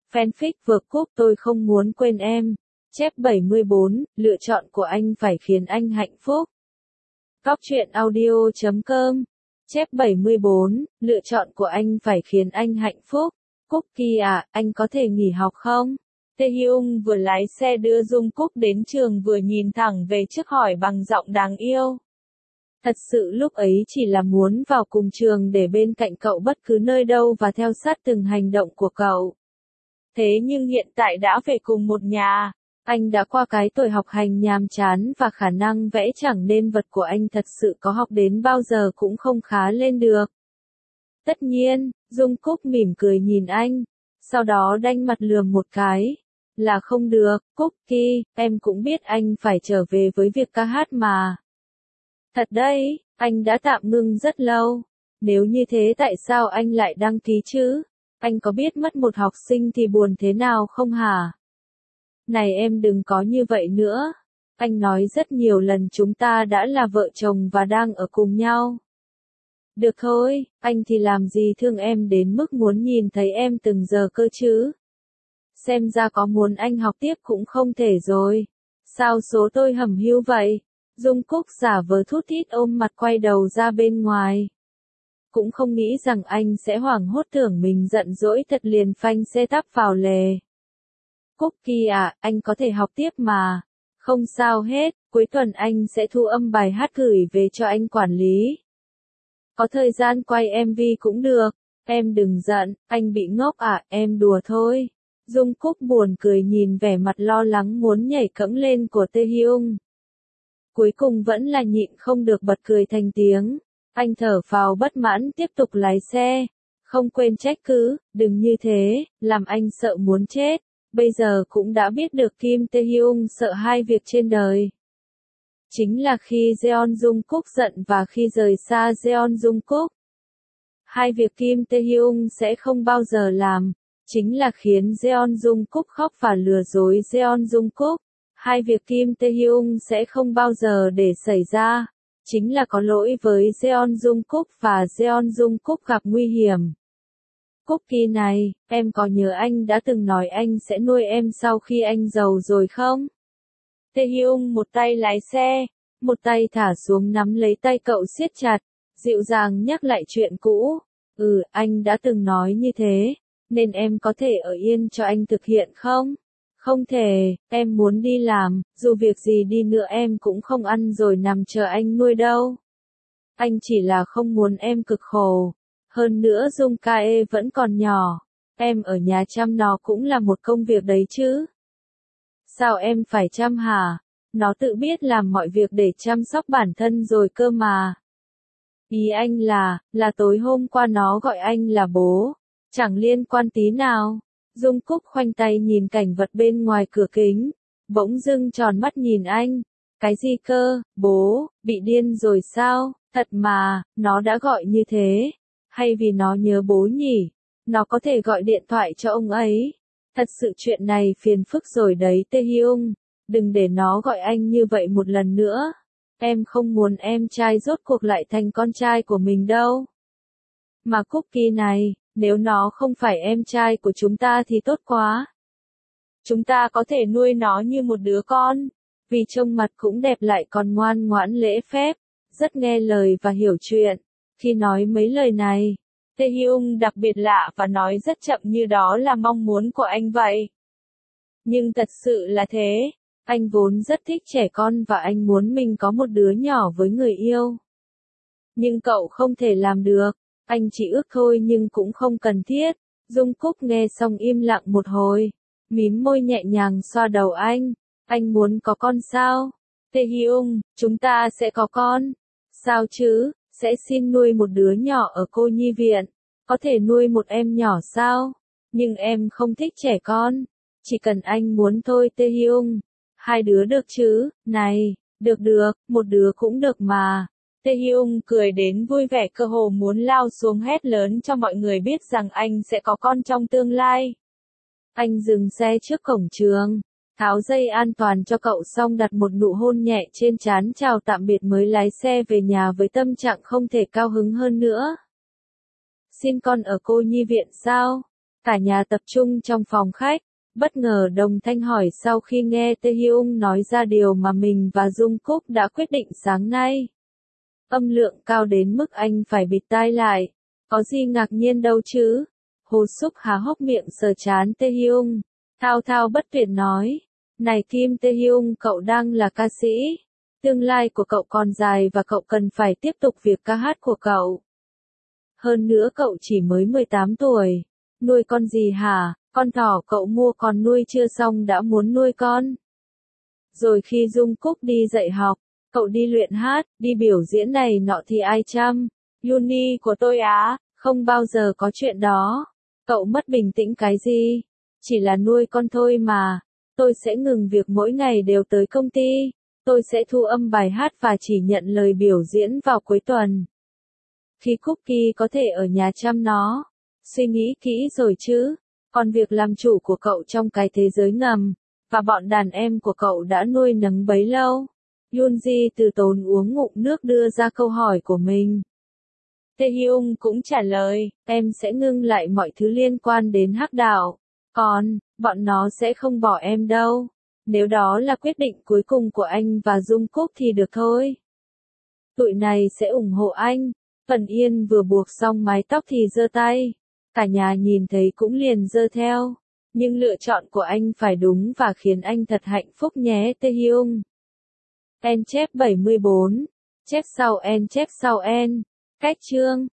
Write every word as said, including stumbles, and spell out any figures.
Fanfic vượt cúp tôi không muốn quên em. Chép bảy mươi bốn, lựa chọn của anh phải khiến anh hạnh phúc. Cóc truyện audio chấm com. Chép bảy mươi bốn, lựa chọn của anh phải khiến anh hạnh phúc. Cookie à, anh có thể nghỉ học không? Taehyung vừa lái xe đưa Jungkook đến trường vừa nhìn thẳng về trước hỏi bằng giọng đáng yêu. Thật sự lúc ấy chỉ là muốn vào cùng trường để bên cạnh cậu bất cứ nơi đâu và theo sát từng hành động của cậu. Thế nhưng hiện tại đã về cùng một nhà, anh đã qua cái tuổi học hành nhàm chán và khả năng vẽ chẳng nên vật của anh thật sự có học đến bao giờ cũng không khá lên được. Tất nhiên, Jungkook mỉm cười nhìn anh, sau đó đanh mặt lườm một cái. Là không được, Cookie, em cũng biết anh phải trở về với việc ca hát mà. Thật đấy, anh đã tạm ngưng rất lâu. Nếu như thế tại sao anh lại đăng ký chứ? Anh có biết mất một học sinh thì buồn thế nào không hả? Này em đừng có như vậy nữa. Anh nói rất nhiều lần chúng ta đã là vợ chồng và đang ở cùng nhau. Được thôi, anh thì làm gì thương em đến mức muốn nhìn thấy em từng giờ cơ chứ? Xem ra có muốn anh học tiếp cũng không thể rồi. Sao số tôi hẩm hiu vậy? Jungkook giả vờ thút thít ôm mặt quay đầu ra bên ngoài. Cũng không nghĩ rằng anh sẽ hoảng hốt tưởng mình giận dỗi thật liền phanh xe tắp vào lề. Cookie à, anh có thể học tiếp mà. Không sao hết, cuối tuần anh sẽ thu âm bài hát gửi về cho anh quản lý. Có thời gian quay em vê cũng được. Em đừng giận, anh bị ngốc à, em đùa thôi. Jungkook buồn cười nhìn vẻ mặt lo lắng muốn nhảy cẫng lên của Taehyung. Cuối cùng vẫn là nhịn không được bật cười thành tiếng. Anh thở phào bất mãn tiếp tục lái xe. Không quên trách cứ, đừng như thế, làm anh sợ muốn chết. Bây giờ cũng đã biết được Kim Taehyung sợ hai việc trên đời. Chính là khi Jeon Jungkook giận và khi rời xa Jeon Jungkook. Hai việc Kim Taehyung sẽ không bao giờ làm. Chính là khiến Jeon Jungkook khóc và lừa dối Jeon Jungkook. Hai việc Kim Taehyung sẽ không bao giờ để xảy ra. Chính là có lỗi với Jeon Jungkook và Jeon Jungkook gặp nguy hiểm. Cookie này, em có nhớ anh đã từng nói anh sẽ nuôi em sau khi anh giàu rồi không? Taehyung một tay lái xe, một tay thả xuống nắm lấy tay cậu siết chặt, dịu dàng nhắc lại chuyện cũ. Ừ, anh đã từng nói như thế, nên em có thể ở yên cho anh thực hiện không? Không thể, em muốn đi làm, dù việc gì đi nữa em cũng không ăn rồi nằm chờ anh nuôi đâu. Anh chỉ là không muốn em cực khổ. Hơn nữa Jungkae vẫn còn nhỏ, em ở nhà chăm nó cũng là một công việc đấy chứ. Sao em phải chăm hả? Nó tự biết làm mọi việc để chăm sóc bản thân rồi cơ mà. Ý anh là, là tối hôm qua nó gọi anh là bố, chẳng liên quan tí nào. Jungkook khoanh tay nhìn cảnh vật bên ngoài cửa kính, bỗng dưng tròn mắt nhìn anh. Cái gì cơ, bố, bị điên rồi sao? Thật mà, nó đã gọi như thế. Hay vì nó nhớ bố nhỉ? Nó có thể gọi điện thoại cho ông ấy. Thật sự chuyện này phiền phức rồi đấy Taehyung. Đừng để nó gọi anh như vậy một lần nữa. Em không muốn em trai rốt cuộc lại thành con trai của mình đâu. Mà Cookie này, nếu nó không phải em trai của chúng ta thì tốt quá. Chúng ta có thể nuôi nó như một đứa con. Vì trông mặt cũng đẹp lại còn ngoan ngoãn lễ phép. Rất nghe lời và hiểu chuyện. Khi nói mấy lời này, Taehyung đặc biệt lạ và nói rất chậm như đó là mong muốn của anh vậy. Nhưng thật sự là thế, anh vốn rất thích trẻ con và anh muốn mình có một đứa nhỏ với người yêu. Nhưng cậu không thể làm được, anh chỉ ước thôi nhưng cũng không cần thiết. Jungkook nghe xong im lặng một hồi, mím môi nhẹ nhàng xoa đầu anh. Anh muốn có con sao? Taehyung, chúng ta sẽ có con. Sao chứ? Sẽ xin nuôi một đứa nhỏ ở cô nhi viện. Có thể nuôi một em nhỏ sao? Nhưng em không thích trẻ con. Chỉ cần anh muốn thôi Taehyung. Hai đứa được chứ? Này, được được, một đứa cũng được mà. Taehyung cười đến vui vẻ cơ hồ muốn lao xuống hét lớn cho mọi người biết rằng anh sẽ có con trong tương lai. Anh dừng xe trước cổng trường, tháo dây an toàn cho cậu xong đặt một nụ hôn nhẹ trên trán chào tạm biệt mới lái xe về nhà với tâm trạng không thể cao hứng hơn nữa. Xin con ở cô nhi viện sao? Cả nhà tập trung trong phòng khách, bất ngờ đồng thanh hỏi sau khi nghe Tae Hyung nói ra điều mà mình và Jungkook đã quyết định sáng nay. Âm lượng cao đến mức anh phải bịt tai lại. Có gì ngạc nhiên đâu chứ? Hồ Súc há hốc miệng sờ chán Tae Hyung. Thao thao bất tuyệt nói. Này Kim Tae Hyung, cậu đang là ca sĩ. Tương lai của cậu còn dài và cậu cần phải tiếp tục việc ca hát của cậu. Hơn nữa cậu chỉ mới mười tám tuổi. Nuôi con gì hả? Con thỏ cậu mua còn nuôi chưa xong đã muốn nuôi con. Rồi khi Jungkook đi dạy học, cậu đi luyện hát, đi biểu diễn này nọ thì ai chăm? Uni của tôi á, không bao giờ có chuyện đó. Cậu mất bình tĩnh cái gì? Chỉ là nuôi con thôi mà. Tôi sẽ ngừng việc mỗi ngày đều tới công ty. Tôi sẽ thu âm bài hát và chỉ nhận lời biểu diễn vào cuối tuần. Khi Cookie có thể ở nhà chăm nó. Suy nghĩ kỹ rồi chứ. Còn việc làm chủ của cậu trong cái thế giới ngầm, và bọn đàn em của cậu đã nuôi nấng bấy lâu. Yoonji từ tốn uống ngụm nước đưa ra câu hỏi của mình. Tae Hyung cũng trả lời, em sẽ ngưng lại mọi thứ liên quan đến hắc đạo. Còn, bọn nó sẽ không bỏ em đâu. Nếu đó là quyết định cuối cùng của anh và Jungkook thì được thôi. Tụi này sẽ ủng hộ anh. Phần Yên vừa buộc xong mái tóc thì giơ tay. Cả nhà nhìn thấy cũng liền giơ theo. Nhưng lựa chọn của anh phải đúng và khiến anh thật hạnh phúc nhé Tae Hyung. En chép bảy mươi bốn. Chép sau en chép sau en. Cách chương.